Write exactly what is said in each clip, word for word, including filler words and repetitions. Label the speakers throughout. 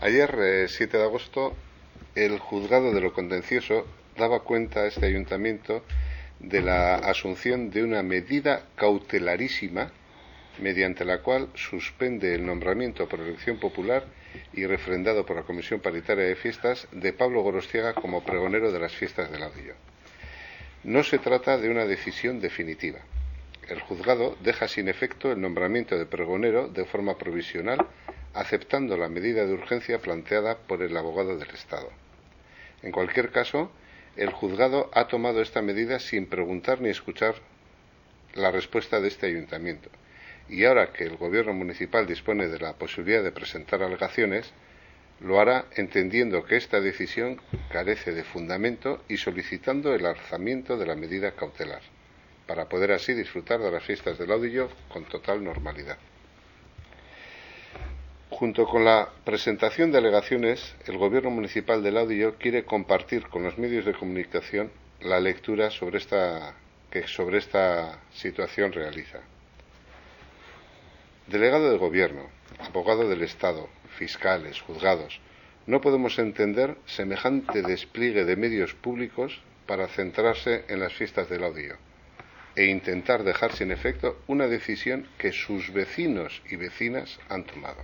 Speaker 1: Ayer, eh, siete de agosto, el juzgado de lo contencioso daba cuenta a este ayuntamiento de la asunción de una medida cautelarísima mediante la cual suspende el nombramiento por elección popular y refrendado por la Comisión Paritaria de Fiestas de Pablo Gorostiaga como pregonero de las fiestas del Audillo. No se trata de una decisión definitiva. El juzgado deja sin efecto el nombramiento de pregonero de forma provisional, aceptando la medida de urgencia planteada por el abogado del Estado. En cualquier caso, el juzgado ha tomado esta medida sin preguntar ni escuchar la respuesta de este ayuntamiento. Y ahora que el gobierno municipal dispone de la posibilidad de presentar alegaciones, lo hará entendiendo que esta decisión carece de fundamento y solicitando el alzamiento de la medida cautelar, para poder así disfrutar de las fiestas del Audillo con total normalidad. Junto con la presentación de alegaciones, el gobierno municipal del Audillo quiere compartir con los medios de comunicación la lectura sobre esta, que sobre esta situación realiza. Delegado de Gobierno, abogado del Estado, fiscales, juzgados, no podemos entender semejante despliegue de medios públicos para centrarse en las fiestas del Audillo e intentar dejar sin efecto una decisión que sus vecinos y vecinas han tomado.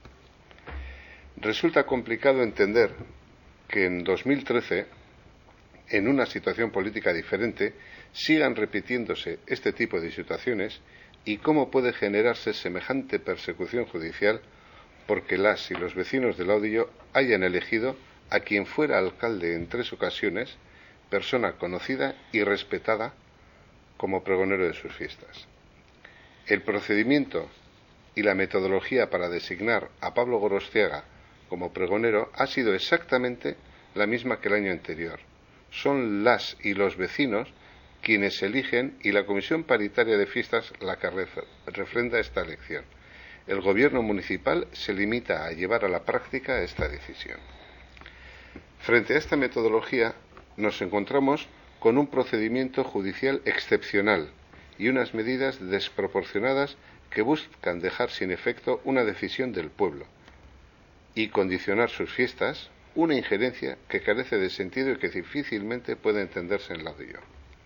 Speaker 1: Resulta complicado entender que en dos mil trece, en una situación política diferente, sigan repitiéndose este tipo de situaciones y cómo puede generarse semejante persecución judicial porque las y los vecinos del Audillo hayan elegido a quien fuera alcalde en tres ocasiones, persona conocida y respetada, como pregonero de sus fiestas. El procedimiento y la metodología para designar a Pablo Gorostiaga como pregonero ha sido exactamente la misma que el año anterior. Son las y los vecinos quienes eligen y la Comisión Paritaria de Fiestas la que refrenda esta elección. El gobierno municipal se limita a llevar a la práctica esta decisión. Frente a esta metodología nos encontramos con un procedimiento judicial excepcional y unas medidas desproporcionadas que buscan dejar sin efecto una decisión del pueblo y condicionar sus fiestas, una injerencia que carece de sentido y que difícilmente puede entenderse en el Audillo.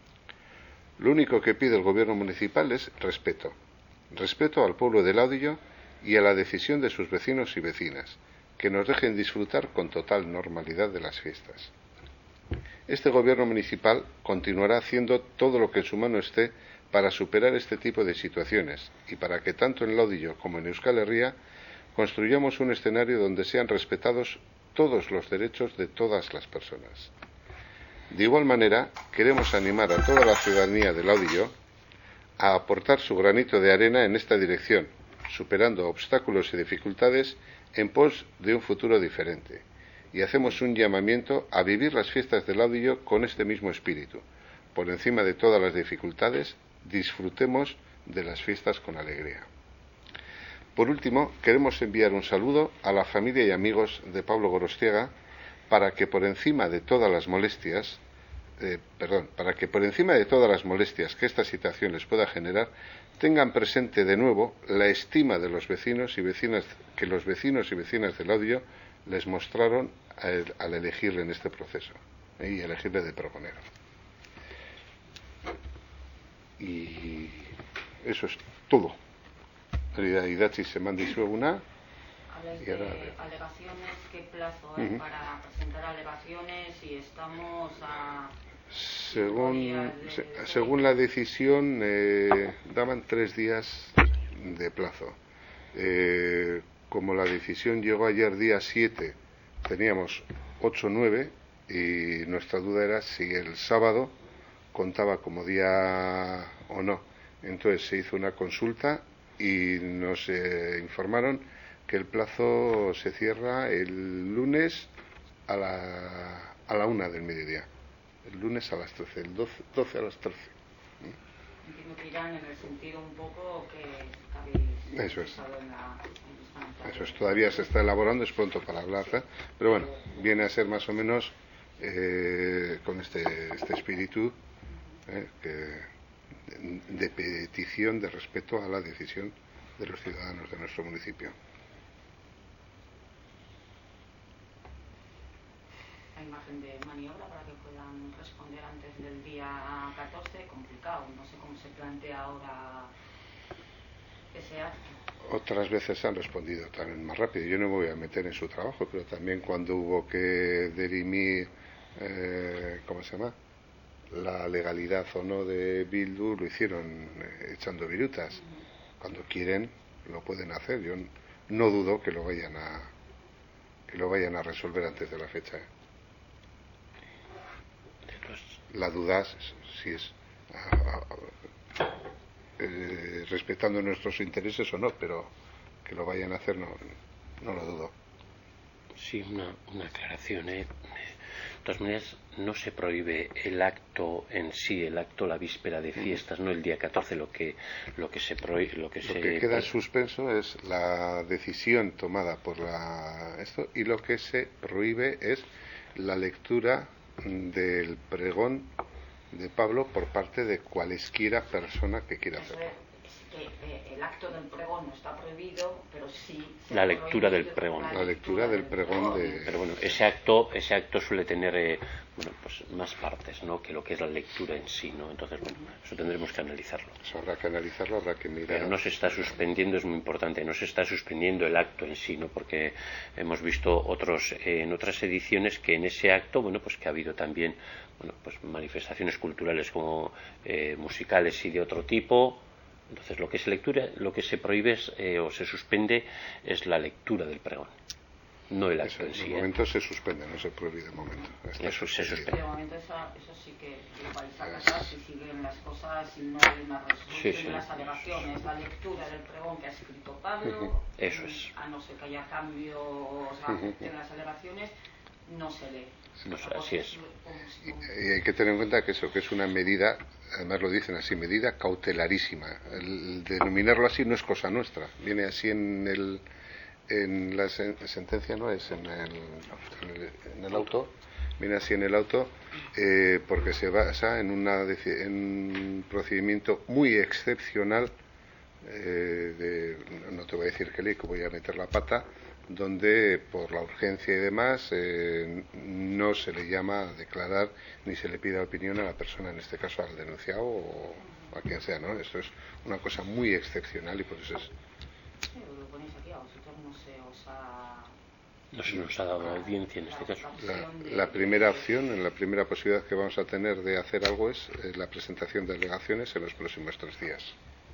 Speaker 1: Lo único que pide el gobierno municipal es respeto, respeto al pueblo del Audillo y a la decisión de sus vecinos y vecinas, que nos dejen disfrutar con total normalidad de las fiestas. Este gobierno municipal continuará haciendo todo lo que en su mano esté para superar este tipo de situaciones y para que tanto en el Audillo como en Euskal Herria construyamos un escenario donde sean respetados todos los derechos de todas las personas. De igual manera, queremos animar a toda la ciudadanía del Audillo a aportar su granito de arena en esta dirección, superando obstáculos y dificultades en pos de un futuro diferente. Y hacemos un llamamiento a vivir las fiestas del Audillo con este mismo espíritu. Por encima de todas las dificultades, disfrutemos de las fiestas con alegría. Por último, queremos enviar un saludo a la familia y amigos de Pablo Gorostiaga para que por encima de todas las molestias, eh, perdón, para que por encima de todas las molestias que esta situación les pueda generar, tengan presente de nuevo la estima de los vecinos y vecinas que los vecinos y vecinas del Audillo les mostraron al, al elegirle en este proceso ¿eh? y elegirle de pregonero. Y eso es todo. Idatzi se manda una.
Speaker 2: Y ahora, alegaciones, ¿qué plazo hay uh-huh. para presentar alegaciones? Y estamos a...
Speaker 1: Según, se, según la decisión, eh, daban tres días de plazo. Eh, como la decisión llegó ayer día siete, teníamos ocho o nueve y nuestra duda era si el sábado contaba como día o no. Entonces se hizo una consulta y nos eh, informaron que el plazo se cierra el lunes a la, a la una del mediodía. El lunes a las trece, el doce, doce a las trece.
Speaker 2: Entiendo que irán en el sentido un poco que habéis
Speaker 1: Eso es.
Speaker 2: en la, en
Speaker 1: Eso es, todavía se está elaborando, es pronto para hablar, ¿eh? Pero bueno, viene a ser más o menos eh, con este, este espíritu eh, que de petición de respeto a la decisión de los ciudadanos de nuestro municipio.
Speaker 2: hay margen de maniobra para que puedan responder antes del día catorce, complicado. No sé cómo se plantea ahora ese acto.
Speaker 1: Otras veces han respondido también más rápido. Yo no me voy a meter en su trabajo, pero también cuando hubo que dirimir, eh, ¿cómo se llama?, la legalidad o no de Bildu, lo hicieron eh, echando virutas. Uh-huh. Cuando quieren lo pueden hacer. Yo no dudo que lo vayan a que lo vayan a resolver antes de la fecha. La duda es si es a, a, eh, respetando nuestros intereses o no, pero que lo vayan a hacer no, no lo dudo.
Speaker 3: Sí, una, una aclaración, ¿eh? De todas maneras, no se prohíbe el acto en sí, el acto la víspera de fiestas, no el día catorce. Lo que lo que se prohíbe, lo que
Speaker 1: lo
Speaker 3: se
Speaker 1: que queda en suspenso es la decisión tomada por la esto, y lo que se prohíbe es la lectura del pregón de Pablo por parte de cualesquiera persona que quiera hacerlo.
Speaker 2: Eh, eh, el acto del pregón no está prohibido, pero sí
Speaker 3: la lectura del pregón.
Speaker 1: La lectura del pregón de...
Speaker 3: Pero bueno, ese acto, ese acto suele tener eh, bueno, pues más partes, ¿no?, que lo que es la lectura en sí, ¿no? Entonces, bueno, eso tendremos que analizarlo.
Speaker 1: Eso habrá que analizarlo, habrá que mirar.
Speaker 3: Pero no se está suspendiendo, es muy importante, no se está suspendiendo el acto en sí, ¿no? Porque hemos visto otros eh, en otras ediciones que en ese acto, bueno, pues que ha habido también, bueno, pues manifestaciones culturales como eh, musicales y de otro tipo. Entonces, lo que se lectura, lo que se prohíbe es, eh, o se suspende es la lectura del pregón, no el acto
Speaker 1: eso,
Speaker 3: en sí.
Speaker 1: De momento ¿eh? se suspende, no se prohíbe de momento.
Speaker 3: Está eso se suspende.
Speaker 2: De momento eso, eso sí que lo vais a casar si siguen las cosas y no hay una resolución sí, sí. de las alegaciones. La lectura del pregón que ha escrito Pablo,
Speaker 3: uh-huh. eso es.
Speaker 2: A no ser que haya cambios uh-huh. en las alegaciones, no se lee.
Speaker 3: No, así es.
Speaker 1: Y, y hay que tener en cuenta que eso, que es una medida, además lo dicen así, medida cautelarísima. El, el denominarlo así no es cosa nuestra, viene así en el en la sen, sentencia, no es en el, en el, en el auto, viene así en el auto, eh, porque se basa en, una, en un procedimiento muy excepcional, eh, de, no te voy a decir que ley, que voy a meter la pata, donde por la urgencia y demás eh, no se le llama a declarar ni se le pide opinión a la persona, en este caso al denunciado o a quien sea, ¿no? Esto es una cosa muy excepcional y por eso es...
Speaker 2: Sí, lo ponéis aquí, a vosotros no se os ha...
Speaker 3: No se nos ha dado audiencia en este caso.
Speaker 1: La, la primera opción, la primera posibilidad que vamos a tener de hacer algo es eh, la presentación de alegaciones en los próximos tres días.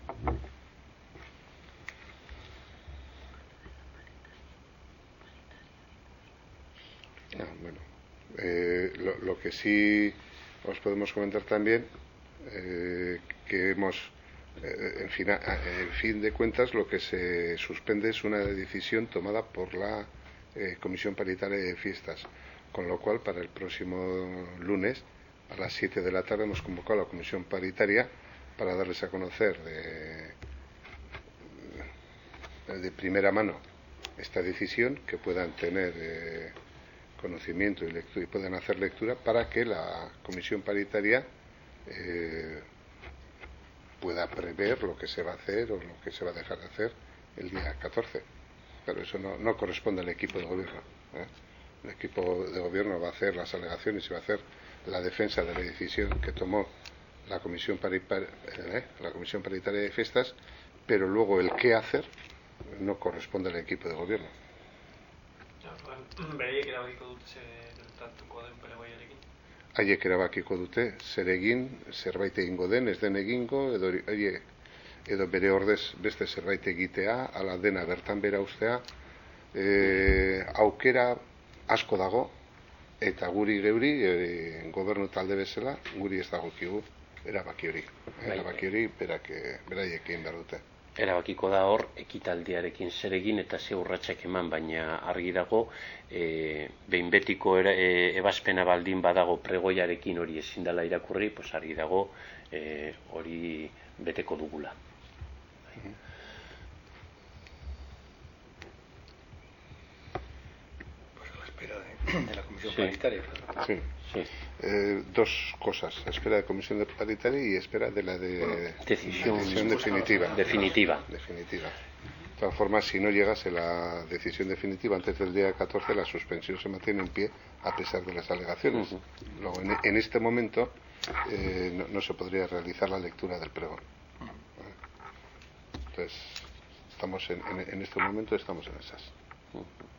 Speaker 1: No, bueno, eh, lo, lo que sí os podemos comentar también, eh, que hemos, eh, en, fin, en fin de cuentas, lo que se suspende es una decisión tomada por la eh, Comisión Paritaria de Fiestas, con lo cual para el próximo lunes a las siete de la tarde hemos convocado a la Comisión Paritaria para darles a conocer de, de primera mano esta decisión, que puedan tener eh, conocimiento y, lectura, y puedan hacer lectura para que la Comisión Paritaria eh, pueda prever lo que se va a hacer o lo que se va a dejar de hacer el día catorce. Pero eso no, no corresponde al equipo de gobierno, ¿eh? El equipo de gobierno va a hacer las alegaciones y va a hacer la defensa de la decisión que tomó la Comisión, Paripar, eh, la Comisión Paritaria de Fiestas, pero luego el qué hacer no corresponde al equipo de gobierno.
Speaker 4: Beraiek erabakiko dute zertatuko den Paraguayarekin.
Speaker 1: Haiek erabakiko dute zer egin, zerbait egingo den, ez den egingo, edo, edo bere ordez beste zerbait egitea, ala dena bertan bera ustea. E, aukera asko dago, eta guri geuri, e, gobernu talde bezala, guri ez dagokigu erabaki hori. Erabaki hori berak, beraiek egin behar dute.
Speaker 3: Erabakiko da hor ekitaldiarekin zer egin eta ze urratsak eman, baina argi dago e, behin betiko era, e, ebazpena baldin badago pregoiarekin hori ezin dela irakurri, pues argi dago e, hori beteko dugula.
Speaker 1: Uh-huh.
Speaker 5: Pues a la espera de, de la Comisión sí. Paritaria.
Speaker 1: Sí. Sí. Eh, dos cosas, espera de comisión de paritaria y espera de la de
Speaker 3: decisión,
Speaker 1: decisión definitiva.
Speaker 3: definitiva
Speaker 1: definitiva De todas formas, si no llegase la decisión definitiva antes del día catorce, la suspensión se mantiene en pie a pesar de las alegaciones. Uh-huh. Luego, en, en este momento eh, no, no se podría realizar la lectura del pregón. Entonces, estamos en, en, en este momento estamos en esas. Uh-huh.